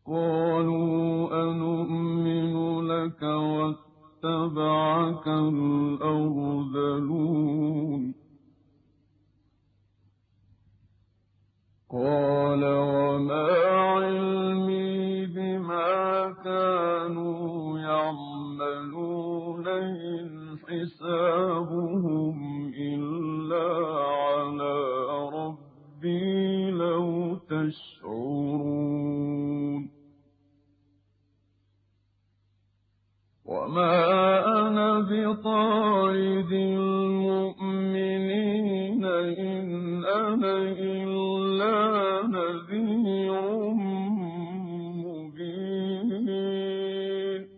قالوا أنؤمن لك واتبعك الأرذلون قال وما علمي بما كانوا يعملون إن حسابهم إلا على ربي لو تشعرون وما أنا بطارد المؤمنين إن أنا إلا نذير مبين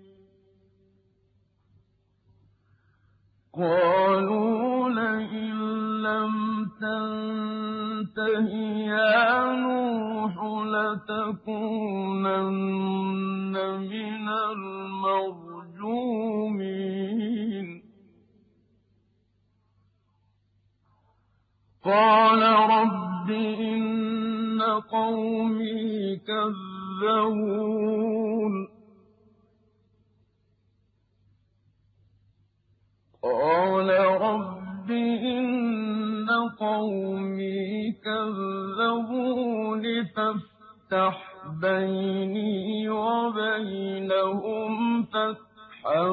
قالوا لئن لم تنته يا نوح لتكونن من المرجومين قال رب إن قومي كذبون قال رب إن قومي كذبون فافتح بيني وبينهم فتحا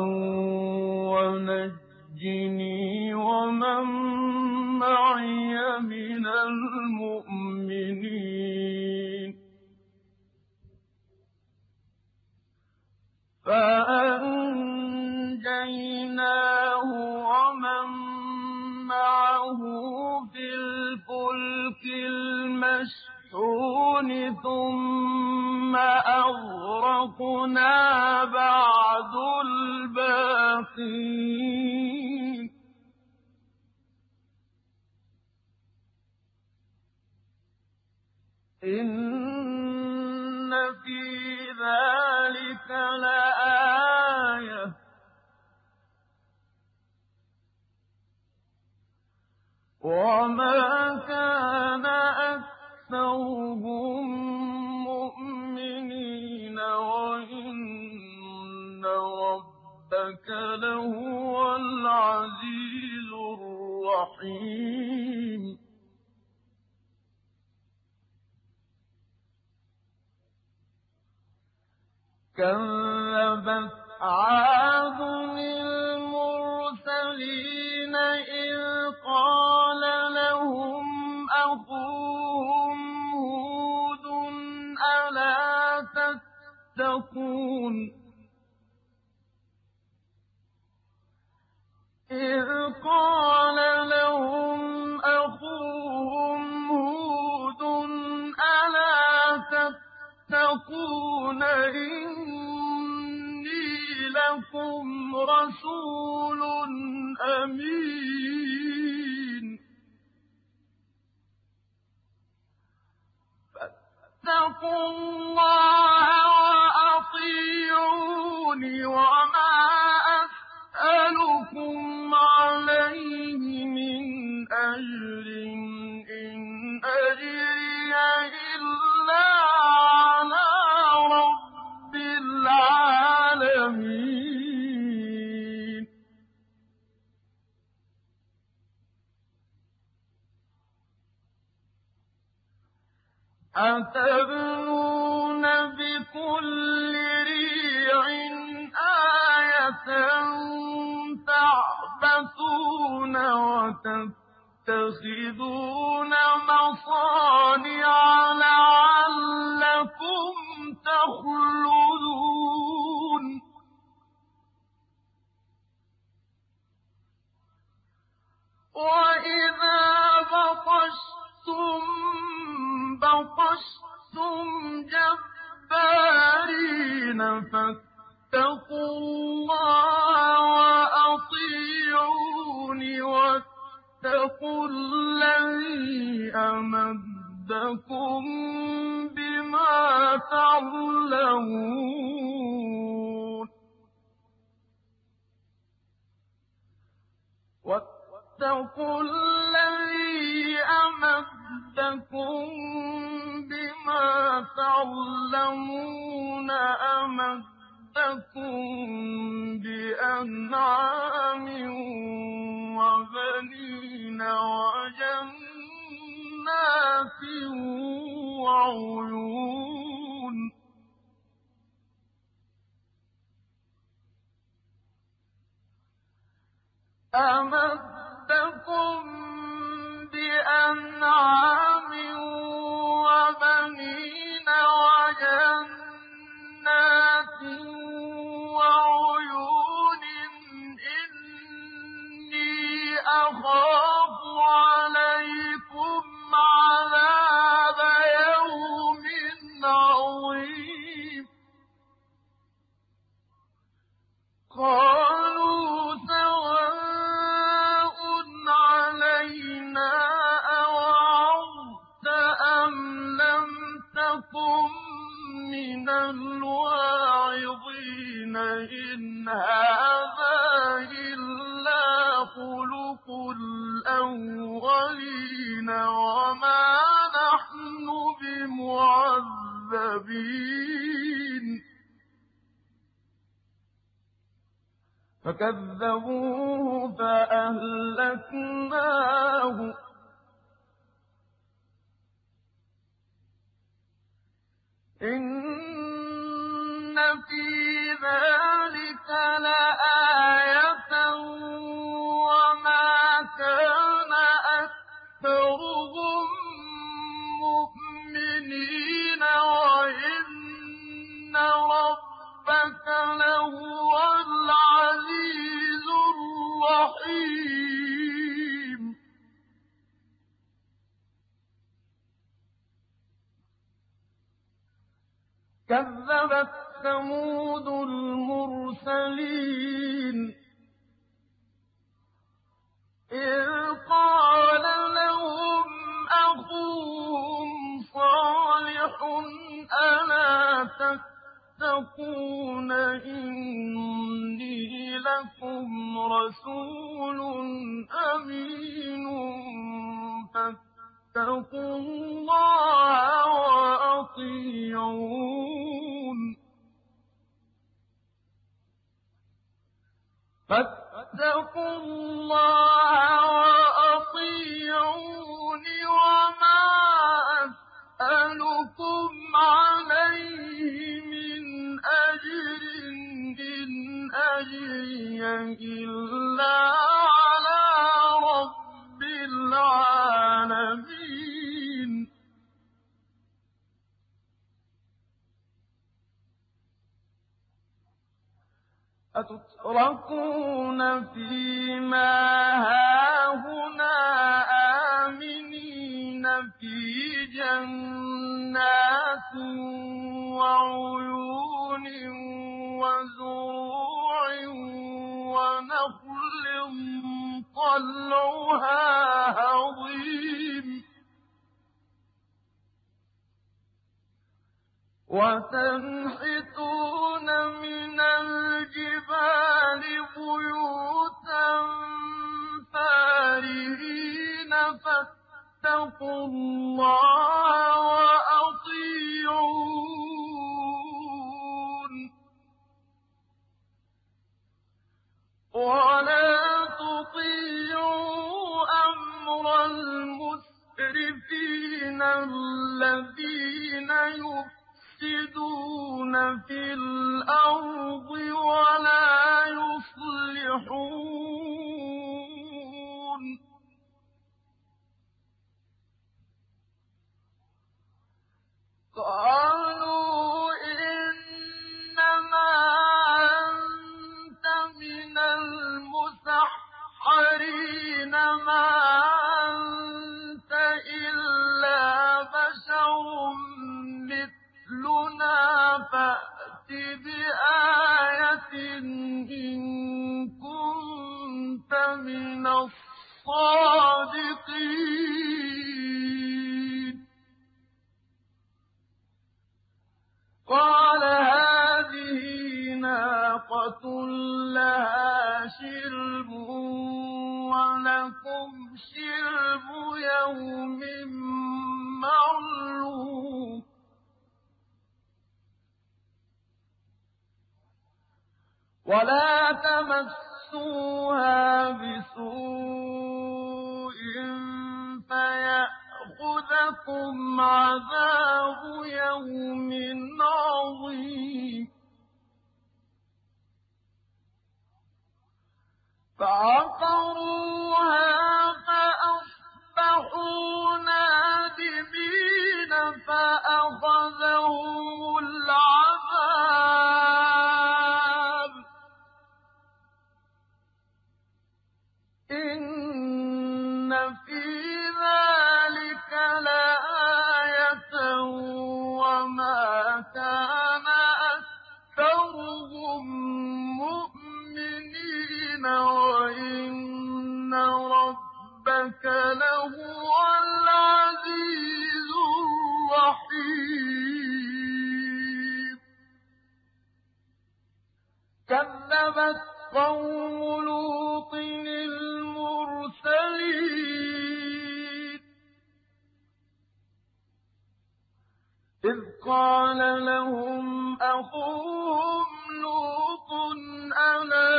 ونجني ومن معي من المؤمنين فأنجيناه ومن معه في الفلك المشحون ثم أغرقنا بعد الباقين إن في ذلك لآية وما كان أكثرهم مؤمنين وإن ربك لهو العزيز الرحيم كذبت عاد المرسلين إذ قال لهم أخوهم هود ألا تتقون إذ قال لهم أخوهم هود ألا تتقون إني لكم رسول أمين فاتقوا الله وأطيعون وما أسألكم عليه من أجر إن أجري إلا على رب العالمين أتبنون بكل ريع آية تعبثون وتتخذون مصانع لعلكم تخلدون وإذا بطشتم جبارين فاتقوا الله وأطيعون واتقوا الذي أمدكم بما تعلمون واتقوا الذي أمدكم بما تعلمون أمدكم بأنعام وبنين وجنات وعيون أمدكم بأنعام وبنين وجنات وعيون إني أخاف عليكم عذاب يوم عظيم قالوا سواء علينا أوعظت أم لم تكن من الواعظين إن هذا إلا خلق الأولين وما نحن بمعذبين فكذبوه فأهلكناه إن في ذلك لآية وما كان أكثرهم مؤمنين وإن ربك لهو العزيز الرحيم كذبت ثمود المرسلين إذ قال لهم أخوهم صالح ألا تتقون إني لكم رسول أمين فاتقوا الله وأطيعون فاتقوا الله وأطيعون وما أسألكم عليه من أجر إن أجري إلا على رب العالمين أتتركون فيما هاهنا آمنين في جنات وعيون وزروع ونخل طلعها هضيم وتنحتون من الجبال بيوتا فارهين فاتقوا الله وأطيعون ولا تطيعوا أمر المسرفين الذين يفسدون في الأرض ولا يصلحون قالوا إنما أنت من المسحرين ما أنت إلا بشر مثلنا فأت بآية إن كنت من الصادقين قال هذه ناقة لها شرب ولكم شرب يوم معلوم ولا تمسوها بسوء فيأخذكم عذاب يوم عظيم فعقروها فأصبحوا نادمين فأخذهم العذاب إن في ذلك لآية وما كان أكثرهم مؤمنين وإن ربك لهو العزيز الرحيم كذبت قوم لوط المرسلين إذ قال لهم أخوهم لوط ألا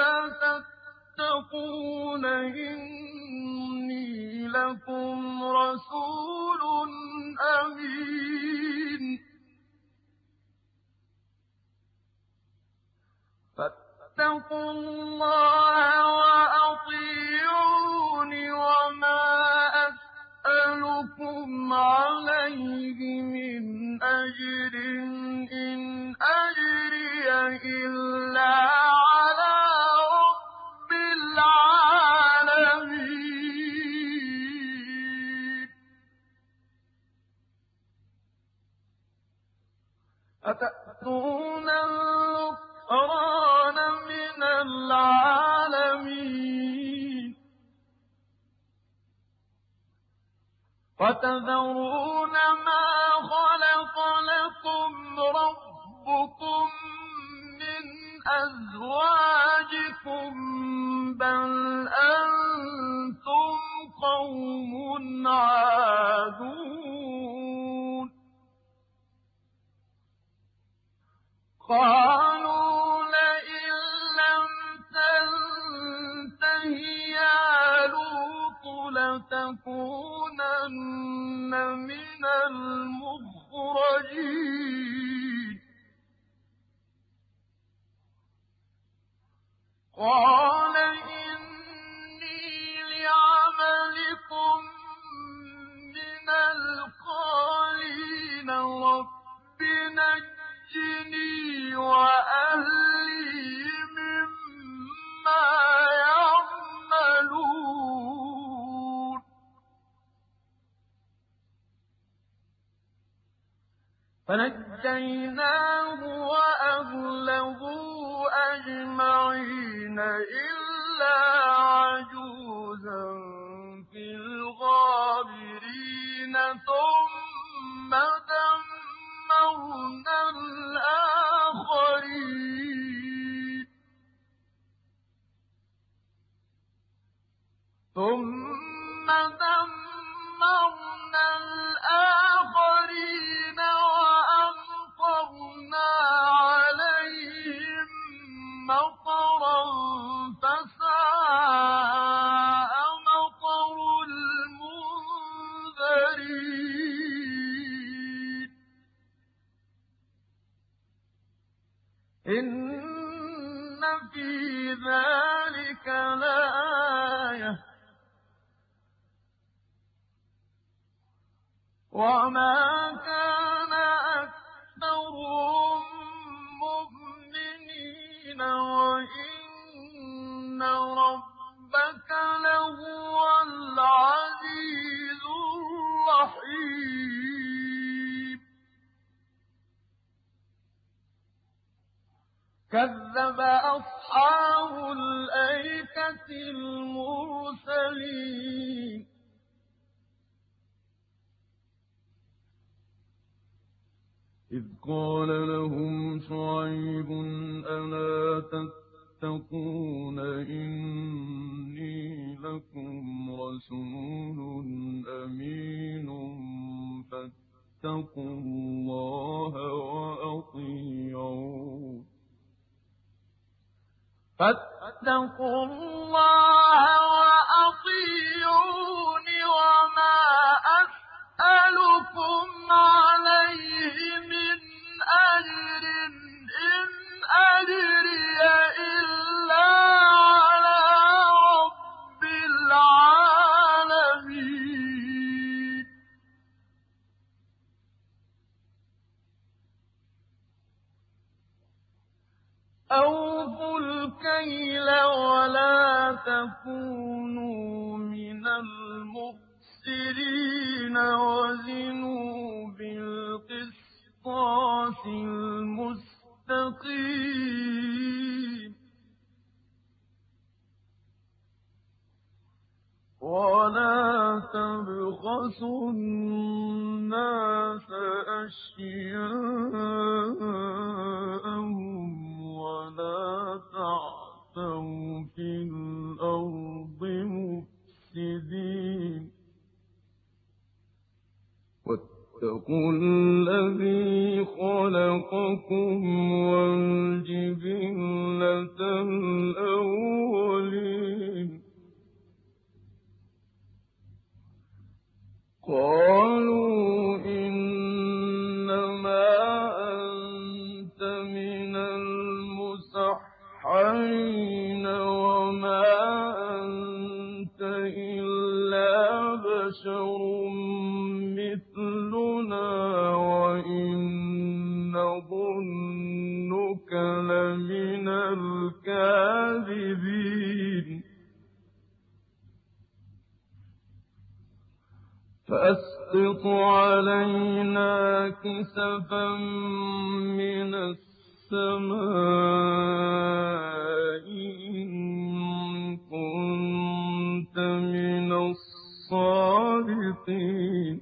تتقون إني لكم رسول أمين فاتقوا الله وأطيعون وما أسألكم عليه من أجر إن أجري إلا على رب العالمين أتأتون الذكران من العالمين وتذرون ما خلق لكم ربكم من أزواجكم بل أنتم قوم عادون قالوا لئن لم تنته يا لوط لتكونن من المخرجين قال إني لعملكم من القالين رب نجني وأهلي مما يعملون فنجيناه وأهله أجمعين إلا عجوزا في الغابرين ثم دمرنا الآخرين وأمطرنا عليهم مطرا فساء مطر المنذرين إن في ذلك لآية وما كان أكثرهم مؤمنين وإن ربك لهو العزيز الرحيم كذب أصحاب الأيكة المرسلين إذ قال لهم شعيب ألا تتقون إني لكم رسول أمين فاتقوا الله وأطيعون فاتقوا الله وأطيعون وما أسألكم عليه من أجر إن أجري إلا على رب العالمين أوفوا الكيل ولا تكونوا من المخسرين وزنوا بالقسطاس المستقيم ولا تبخسوا الناس أشياءهم ولا تعثوا في الأرض مفسدين واتقوا الذي خلقكم والجبلة الأولين قالوا إنما أنت من المسحرين وما أنت إلا بشر مثلنا وإن نظنك لمن الكاذبين فأسقط علينا كسفا من السماء إن كنت من الصادقين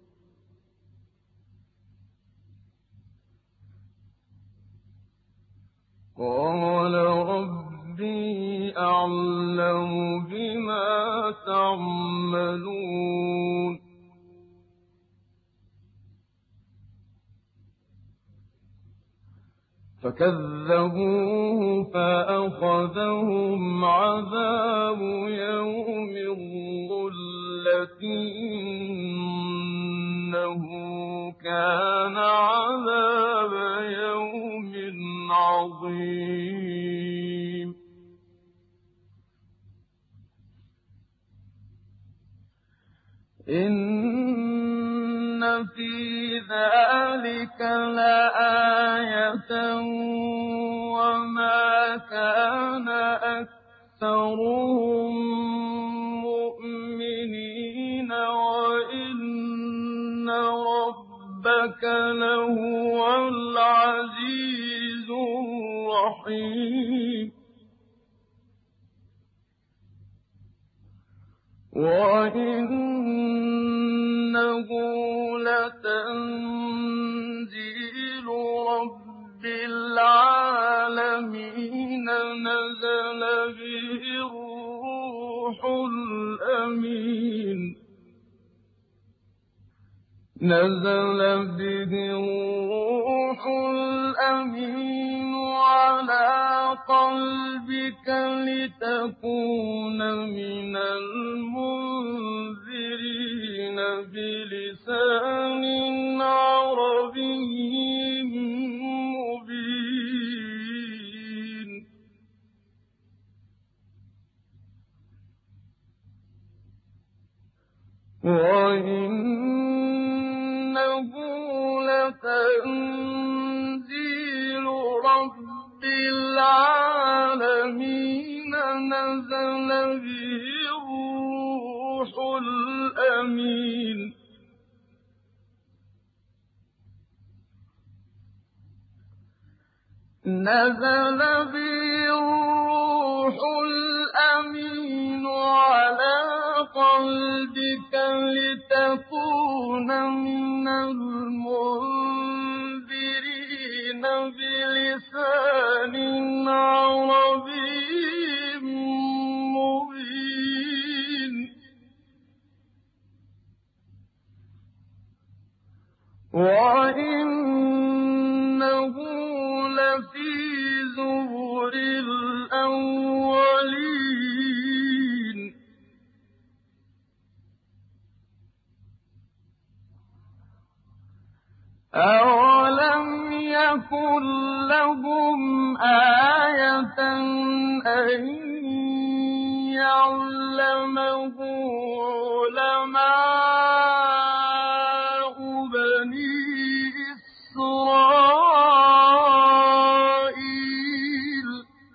قال ربي أعلم بما تعملون فكذبوه فأخذهم عذاب يوم الظلة إنه كان عذاب يوم عظيم إن في ذلك لآية وما كان أكثرهم مؤمنين وإن ربك لهو العزيز الرحيم وإنه لتنزيل رب العالمين نزل به الروح الأمين على قلبك لتكون من المنذرين بلسان عربي مبين وإنه لتنزيل رب العالمين نزل به الروح الأمين على قلبك لتكون من المنذرين بلسان عربي مبين وإنه لفي زبر الأولين أولم يكن لهم آية أن يعلمه علماء بني إسرائيل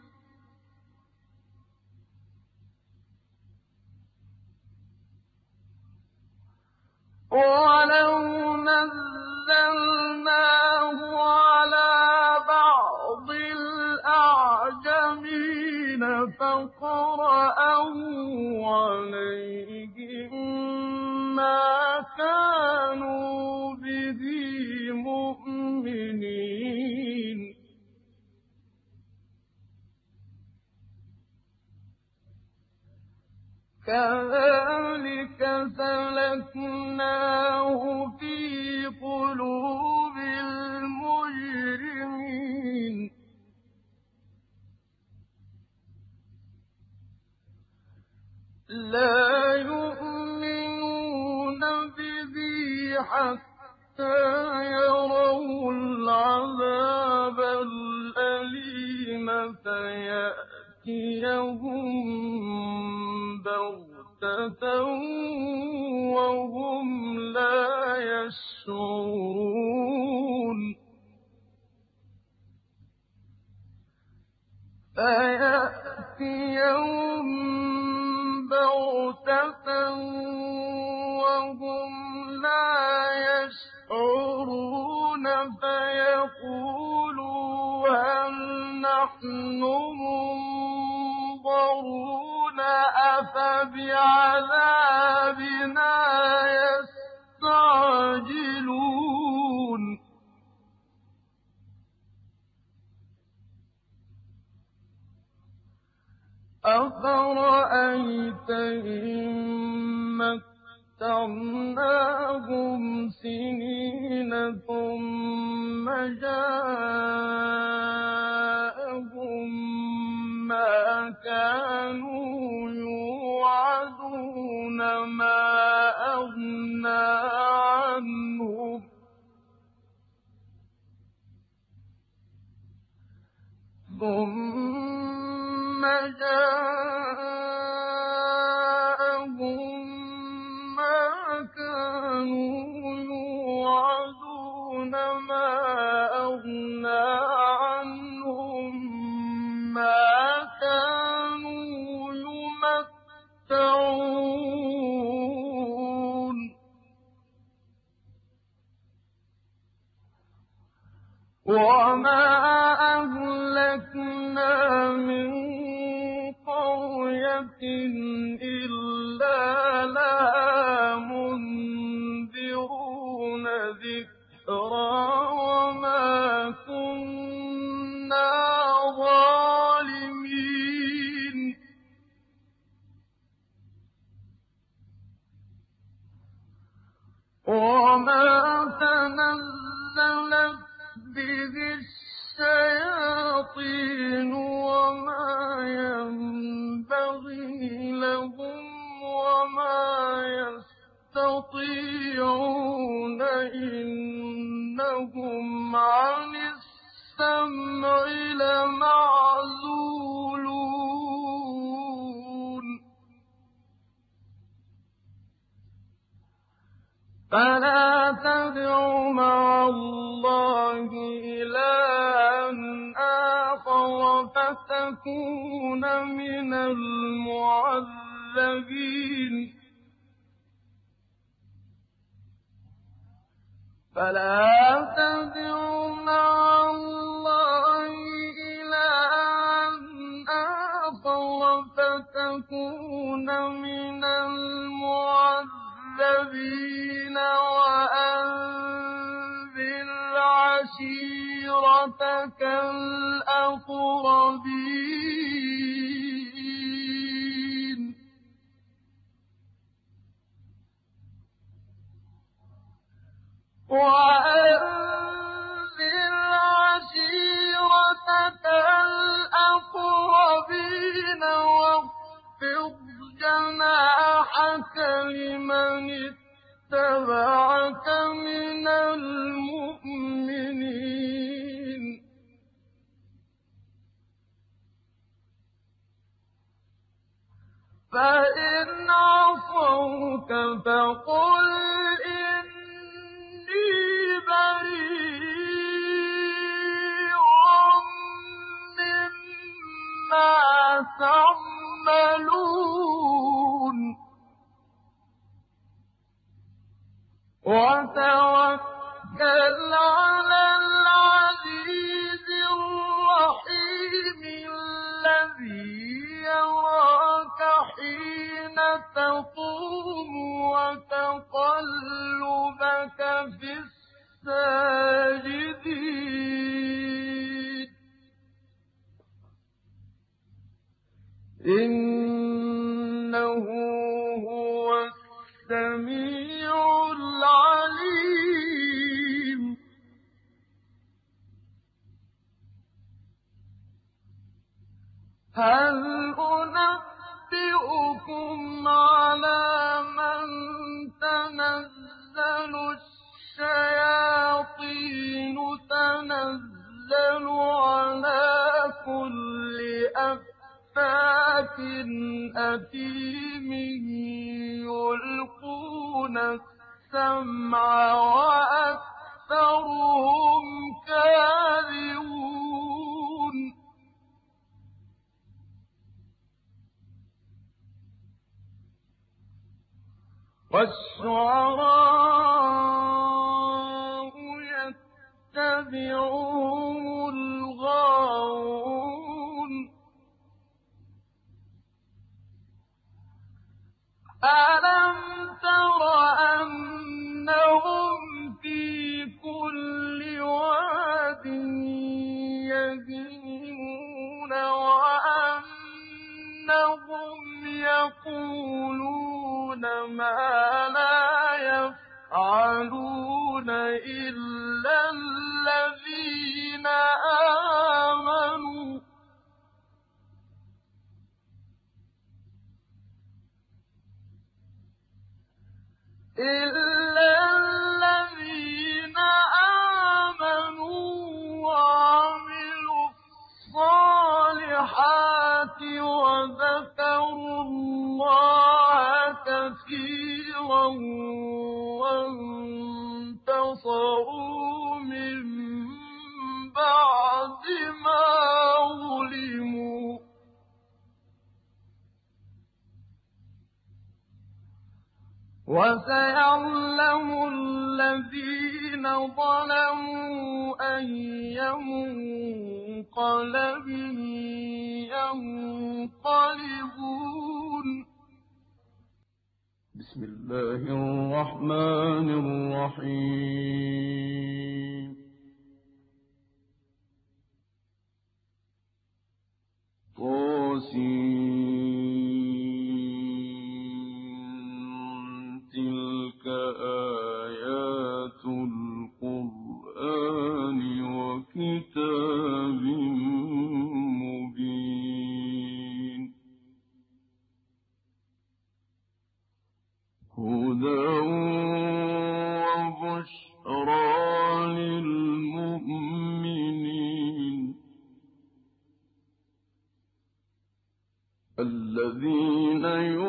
ولو نزلناه على بعض الأعجمين فقرأوا عليهم ما كانوا به مؤمنين كذلك سلكناه في قلوب المجرمين لا يؤمنون به حتى يروا العذاب الأليم فيأتيهم بغتة وهم لا يشعرون فيأتيهم بغتة وهم لا يشعرون فيقولوا هل نحن منظرون أفبعذابنا يستعجلون أفرأيت إن متعناهم سنين ثم جاءهم ما كانوا يوعدون ما أغنى عنهم ثم جاءهم ما كانوا يوعدون ما أغنى عنهم ما كانوا يمتعون وما أهلكنا من قرية إلا لها منذرون ذكرى وما كنا ظالمين وما تنزلت به الشياطين وما ينبغي لهم وما يستطيعون إنهم عن السمع لمعزولون فلا تدع مع الله إلها آخر فتكون من المعذبين فلا تدع مع الله إلها آخر فتكون من المعذبين وأنذر عشيرتك الأقربين وأنذر عشيرتك لك لمن اتبعك من المؤمنين فإن عصوك فقل إني بريء مما تعملون وتوكل على العزيز الرحيم الذي يراك حين تقوم وتقلبك في الساجدين إنه هو السميع العليم هل أنبئكم على من تنزل الشياطين تنزل على كل أفاك أثيم يلقون السمع وأكثرهم كاذبون والشعراء يتبعهم الغاوون ألم تر أنهم في كل واد يهيمون وأنهم يقولون ما لا يفعلون إلا الذين آمنوا وعملوا الصالحات وذكروا الله كثيرا وانتصروا من بعد ما ظلموا وسيعلم الذين ظلموا أي منقلب ينقلبون بسم الله الرحمن الرحيم تلك آيات القرآن وكتاب مبين هدى وبشرى للمؤمنين الذين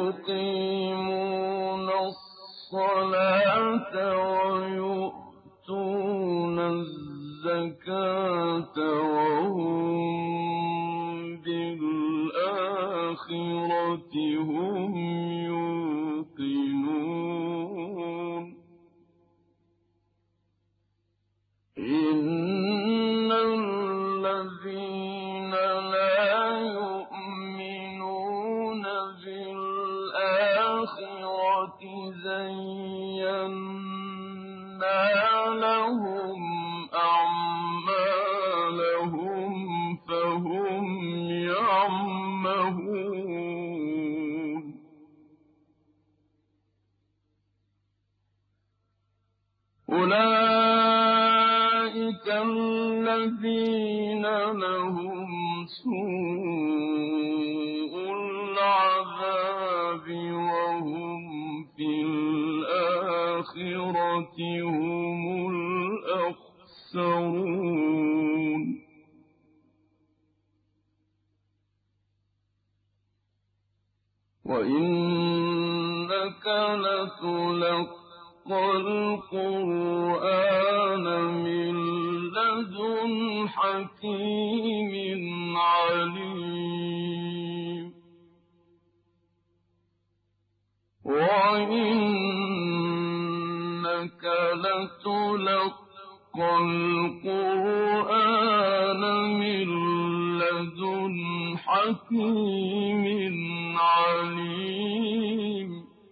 يقيمون الصلاة ويؤتون الزكاة وهم بالآخرة هم يوقنون إن الذين لا يؤمنون بالآخرة زينا لهم أعمالهم فهم يعمهون أولئك الذين لهم سوء العذاب وهم الآخرة هم الأخسرون وإنك لتلقى القرآن من لدن حكيم عليم وإنك لتلقى القرآن من لدن حكيم عليم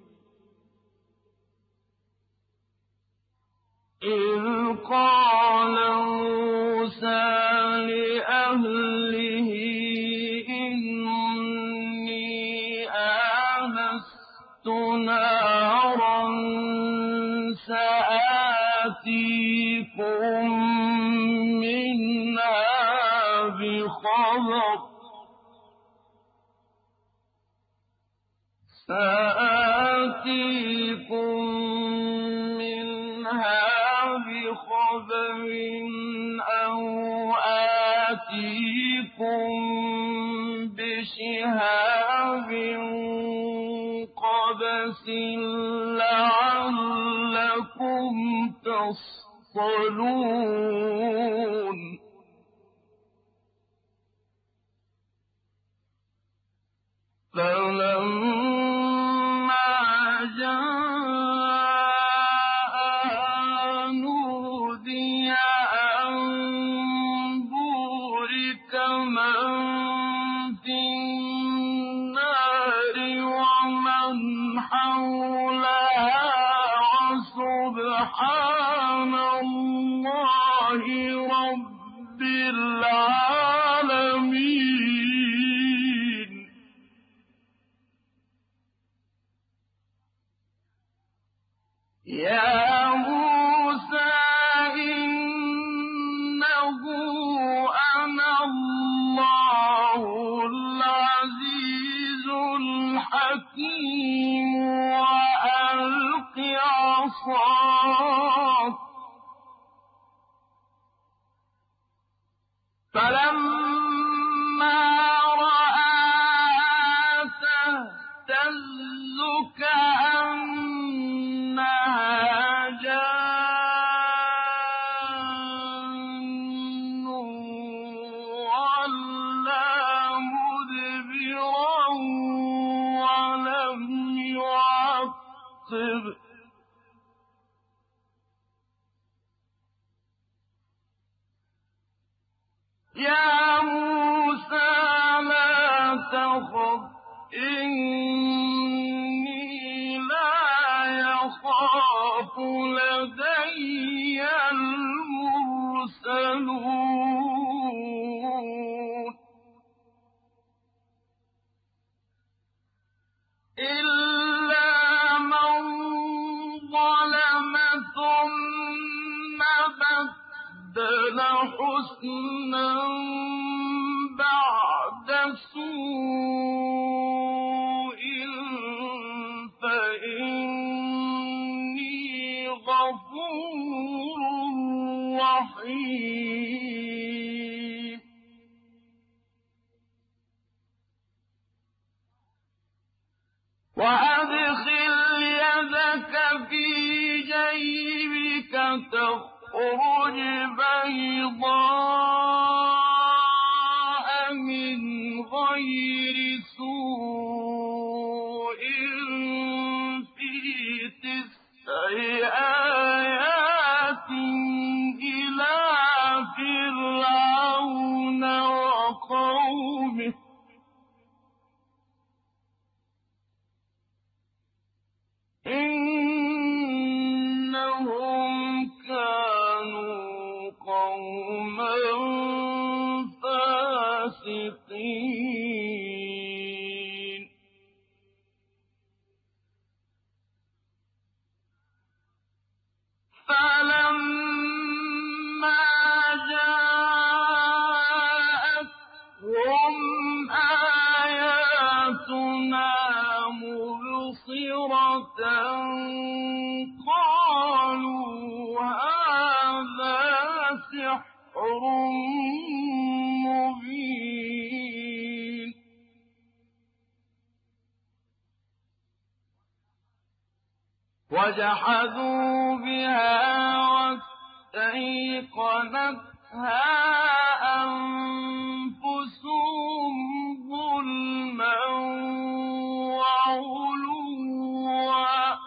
إذ قال موسى لأهله إني آنست نارا سآتيكم منها بخبر أو آتيكم بشهاب قبس لعلكم تصطلون فلما جاء نودي أن بورك من في النار ومن حولها وسبحان الله رب العالمين يا موسى إنه أنا الله العزيز الحكيم وألق عصاك فلما رآها تهتز كأنها جان ولا مدبرا ولم يعقب يا موسى لا تخف إني لا يخاف لدي المرسلون إلا من ظلم ثم بدل حسنا بعد سوء فإني غفور رحيم وأدخل يدك في جيبك تخرج بيضاء من غير سوء في 9 آيات إلى فرعون وقومه إنهم كانوا قوما فاسقين فلما جاء سحر مبين وجحدوا بها واستيقنتها أنفسهم ظلما وعلوا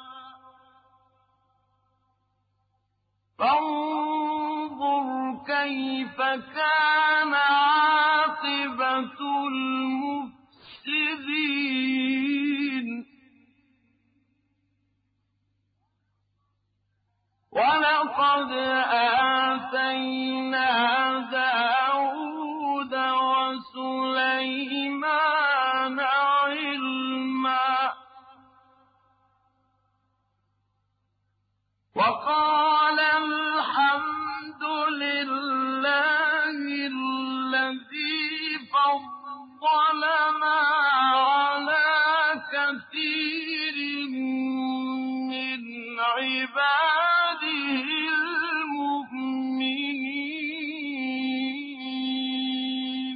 فانظر كيف كان عاقبة المفسدين ولقد آتينا داود وسليمان علما وقال الحمد لله الذي فضلنا على كثير من عباده المؤمنين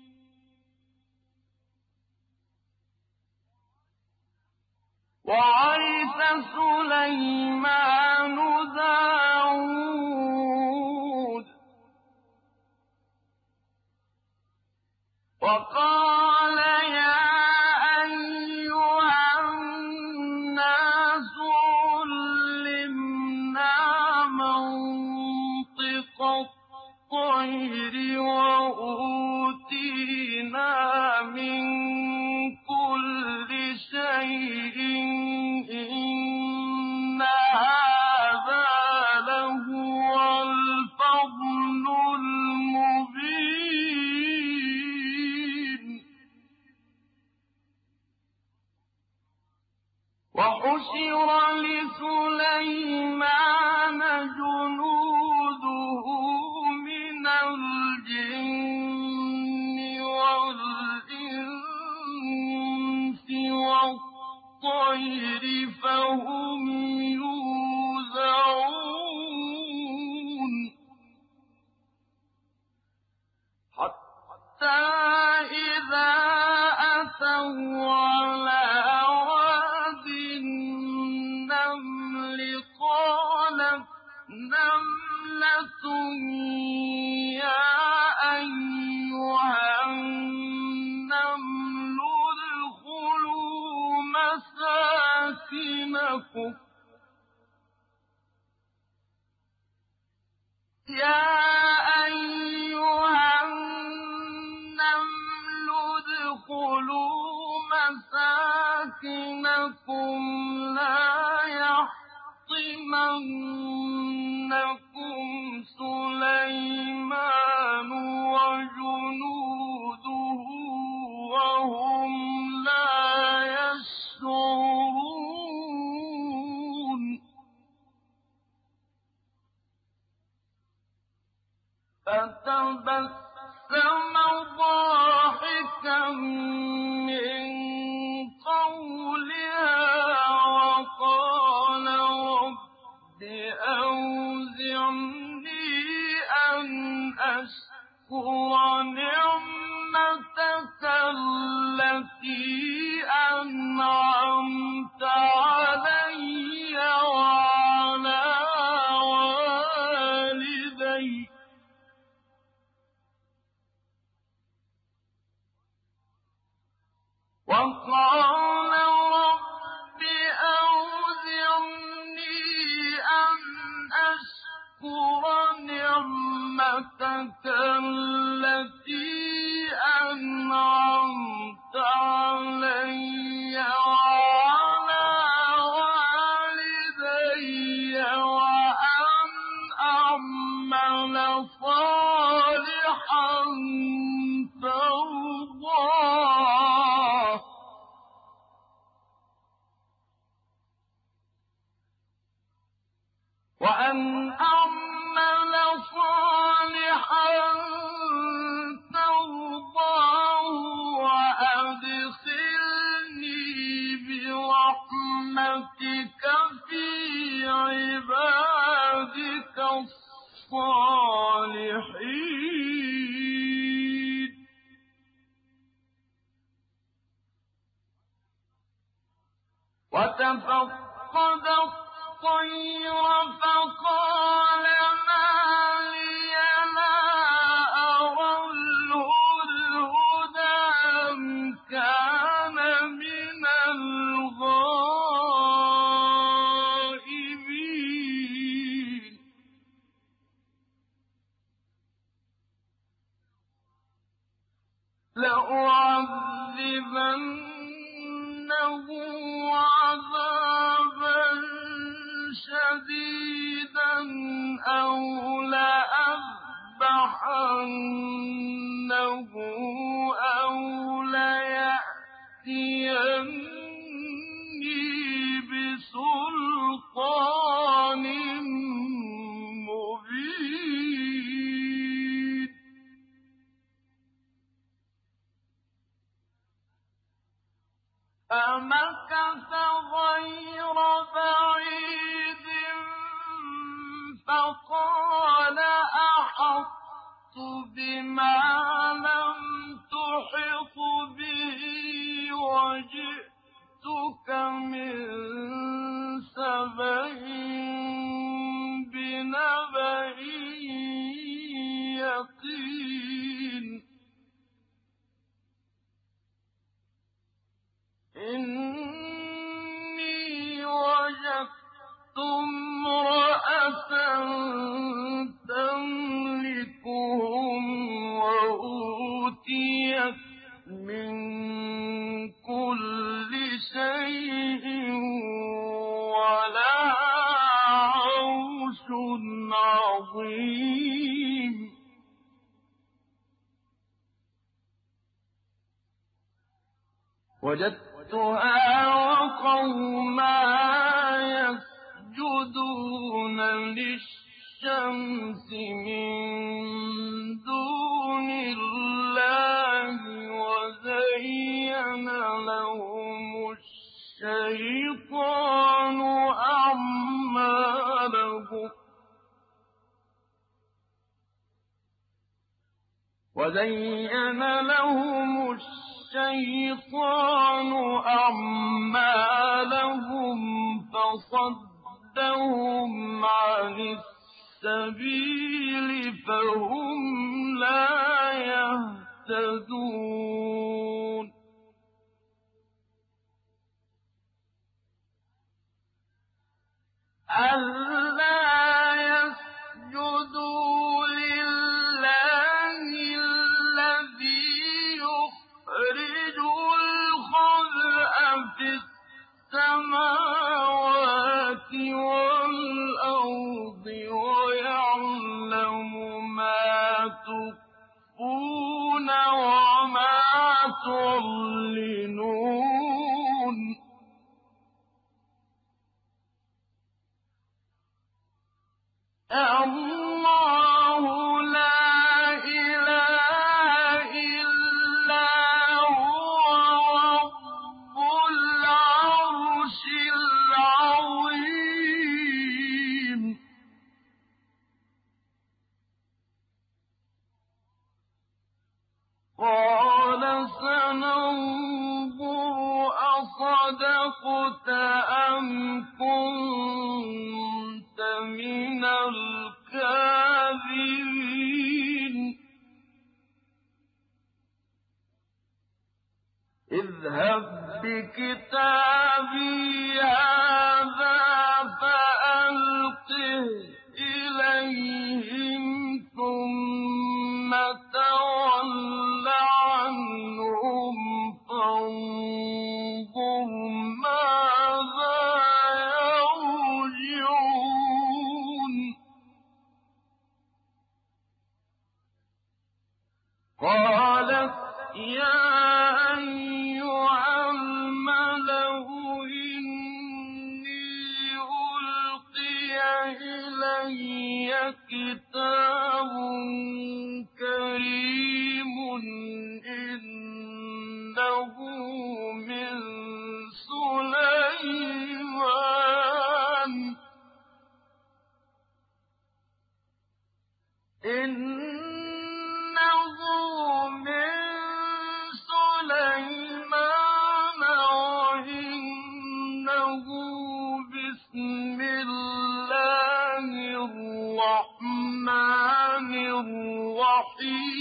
وورث سليمان داود وقال يا أيها الناس علمنا منطق الطير وأوتينا من كل شيء إن هذا لهو الفضل المبين وحشر لسليمان جنوده من الجن والإنس والطير فهم يوزعون حتى إذا أتوا على واد النمل قالت نملة يا أيها النمل ادخلوا مساكنكم يا أيها النمل ادخلوا مساكنكم لا يحطمنكم سليمان وجنوده وهم لا يشعرون فتبسم ضاحكا من قولها وقال رب أوزعني أن أشكر نعمتك التي أنعمت علي وعلى والدي وقال رب أوزعني أن أشكر نعمتك التي أنعمت علي وعلى والدي وأن أعمل صالحا ترضاه وأن أعمل صالحا ترضاه وأدخلني برحمتك في عبادك الصالحين وتفقد الطير فقال ما لي لا أرى الهدهد أم كان من الغائبين لأعذبنه عذابا شديدا أو لأذبحنه أو ليأتيني بسلطان مبين فمكث غير بعيد فقال أحطت بما لم تحط به وجئتك من سبأ بنبأ يقين إني وجدت امرأة تملكهم وأوتيت من كل شيء ولها عرش عظيم وجدتها وقومها يسجدون للشمس من دون الله وزين لهم الشيطان أعمالهم فصدهم عن السبيل فهم لا يهتدون ألا يسجدوا لله الذي يخرج الخبء في السماوات والأرض ويعلم ما تخفون وما تعلنون الله لا إله إلا هو رب العرش العظيم قال سننظر أصدقت أم كنت من الكاذبين اذهب بكتابي هذا فألقه إليهم ثم تول عنهم فانظر ماذا يرجعون قالت يا أيها الملأ إني ألقي إلي كتاب كريم إنه من سليمان إنه من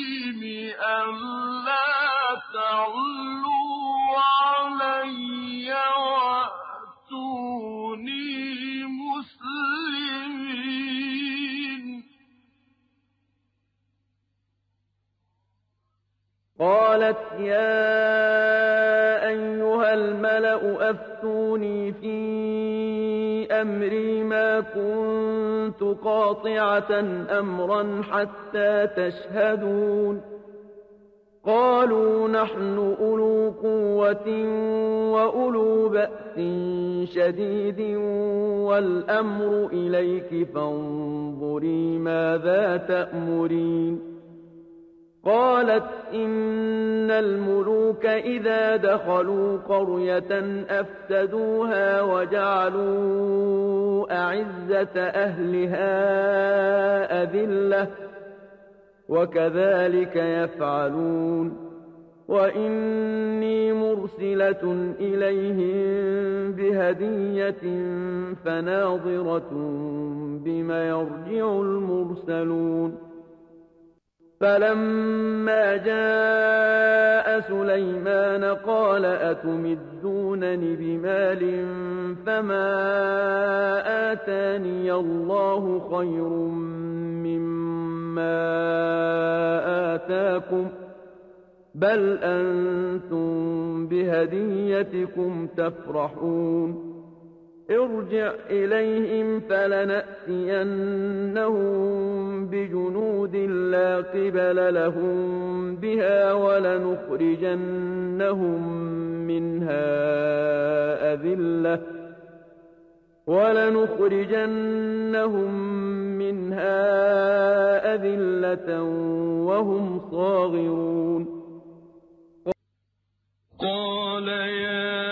ألا تعلوا علي وأتوني مسلمين. قالت يا أيها الملأ أفتوني في أمري ما كنت قاطعة أمرا حتى تشهدون. قالوا نحن أولو قوة وأولو بأس شديد والأمر إليك فانظري ماذا تأمرين. قالت إن الملوك إذا دخلوا قرية أفسدوها وجعلوا أعزة أهلها أذلة وكذلك يفعلون. وإني مرسلة إليهم بهدية فناظرة بما يرجع المرسلون. فلما جاء سليمان قال أتمدونني بمال فما آتاني الله خير مما آتاكم بل أنتم بهديتكم تفرحون. ارجع إليهم فلنأتينهم بجنود لا قبل لهم بها ولنخرجنهم منها أذلة وهم صاغرون. قال يا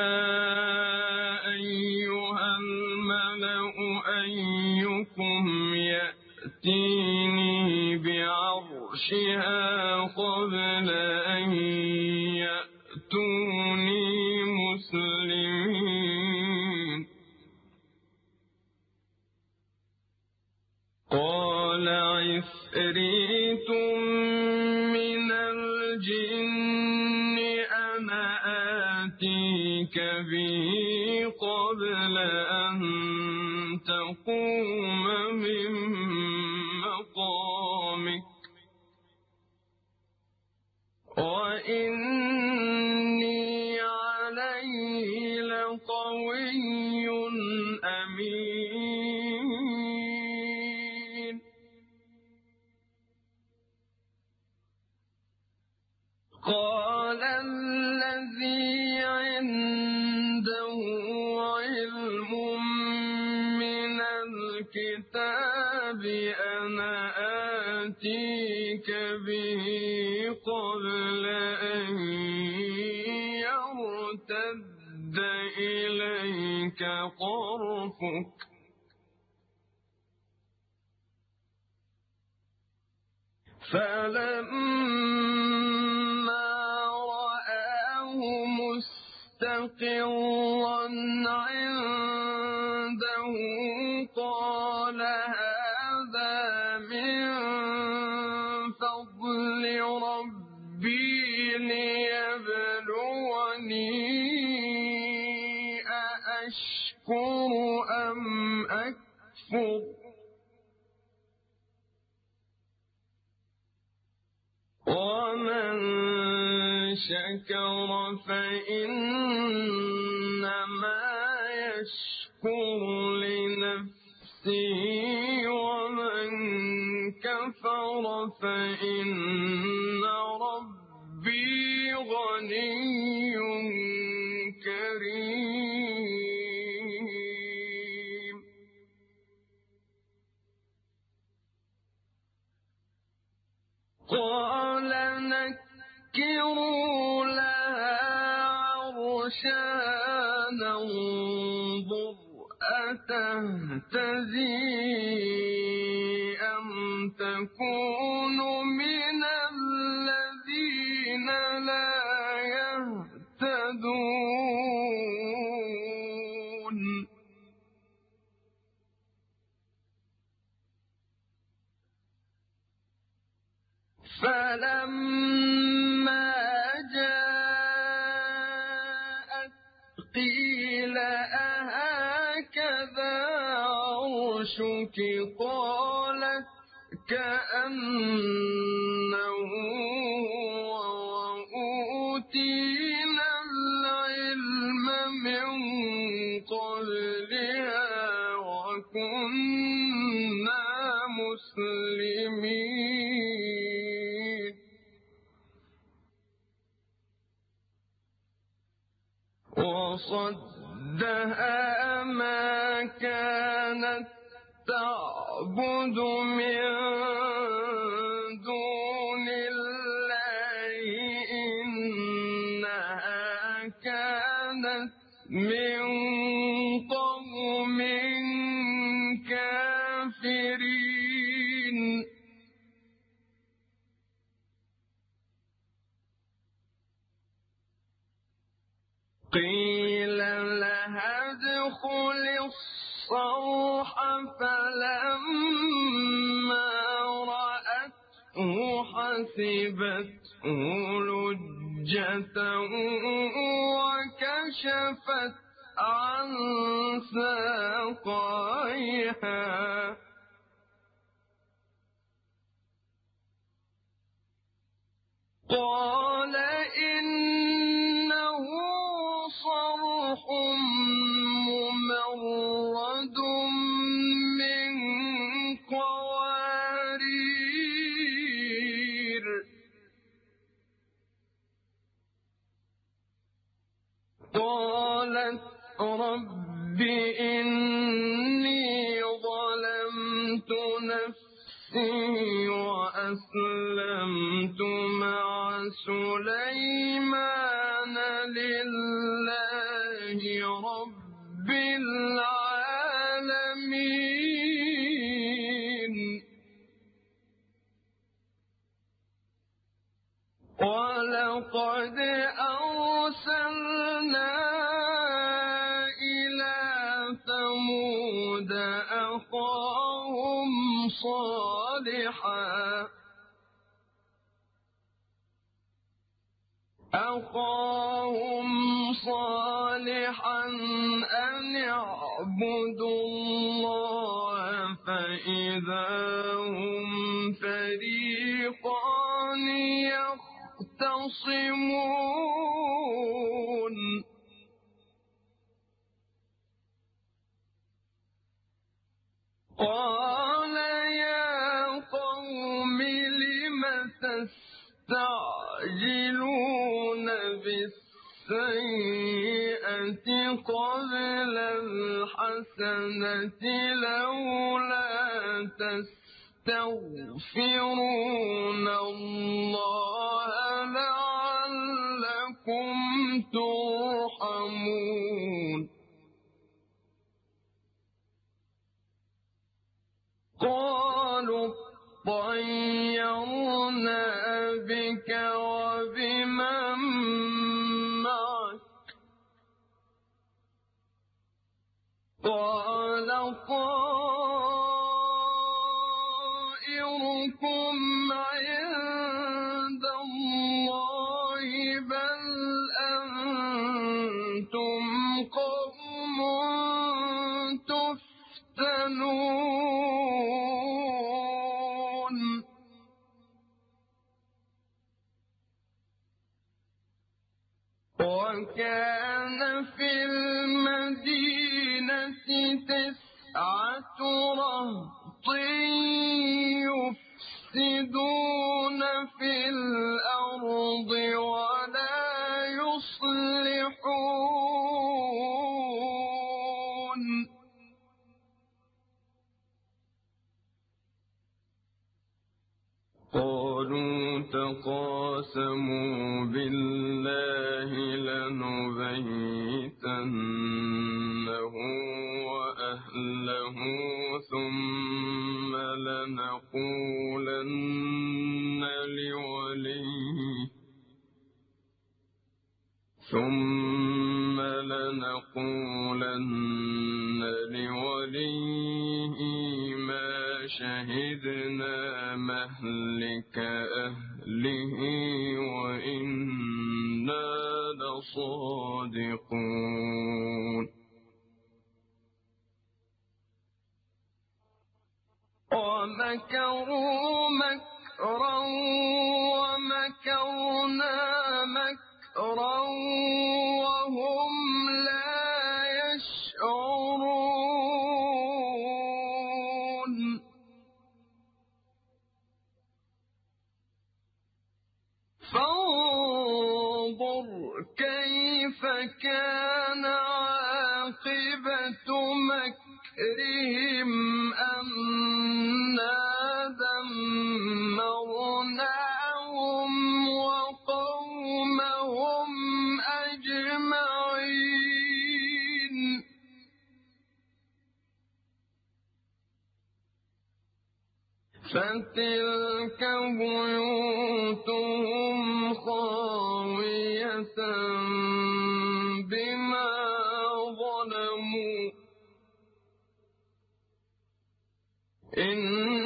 أيها الملأ أيكم يأتيني بعرشها قبل أن يأتوني مسلمين. قال عفريت من الجن أنا آتيك به قبل أن تقوم من مقامك وإني عليه لقوي أمين. قال الذي عنده علم من الكتاب أنا آتيك به قبل أن يرتد إليك طرفك فلما رآه مستقرا عنده قال هذا من فضل ربي ليبلوني أأشكر أم أكفر. ومن شكر فإنما يشكر لنفسه ومن كفر فإن ربي غني كريم. قال نكروا لها عرشها ننظر أتهتدي أم تكون من الذين لا يهتدون. فلما فلما جاءت قيل أهكذا عرشك قالت كأنه وأوتينا العلم من قبلها وكنا مسلمين وصدها ما كانت تعبد من دون الله إنها كانت من قوم كافرين قيل لها ادخل الصرح فلما رأته حسبته لجة وكشفت عن ساقيها قال إنه صرح ممرد من قوارير قالت رب إني ظلمت نفسي وأسلمت مع سليمان لله رب العالمين ولقد أرسلنا إلى ثمود أخاهم صالحا أن اعبدوا الله فإذا هم فريقان يختصمون قال يا قوم لم تستعجلون بالسيئة قبل الحسنة لولا تستغفرون الله لعلكم ترحمون قالوا طيرنا بك وبمن معك قال طائركم عند الله بل أنتم قوم تفتنون وكان في المدينة 9 رهط يفسدون في الأرض ولا يصلحون قالوا تقاسموا بالله لنبيتنه وأهله ثم لنقولن لوليه ما شهدنا مهلك أهله أهله وإنا لصادقون ومكروا مكرا ومكرنا مكرا وهم لا يشعرون فانظر كيف كان عاقبة مكرهم أنا دمرناهم وقومهم أجمعين فتلك بيوتهم خاوية بما ظلموا إن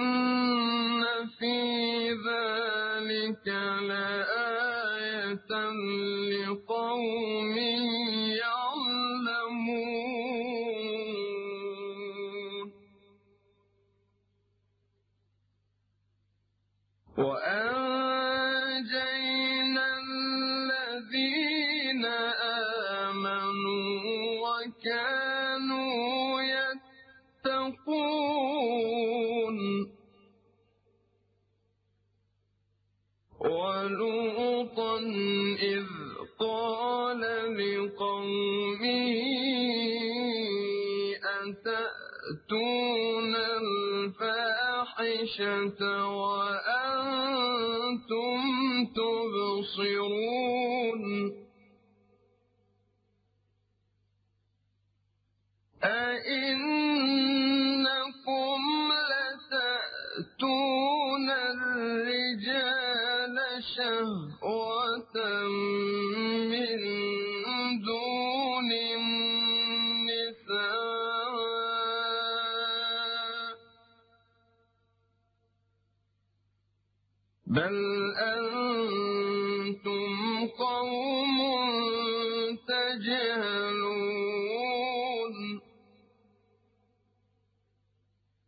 في ذلك لآية لقوم يعلمون وأنجينا الذين آمنوا وكانوا يتقون ولوطا إذ قال لقومه أتأتون الفاحشة وأنتم تبصرون أئنكم لتأتون الرجال شهوة من دون النساء بل أنتم قوم تجهلون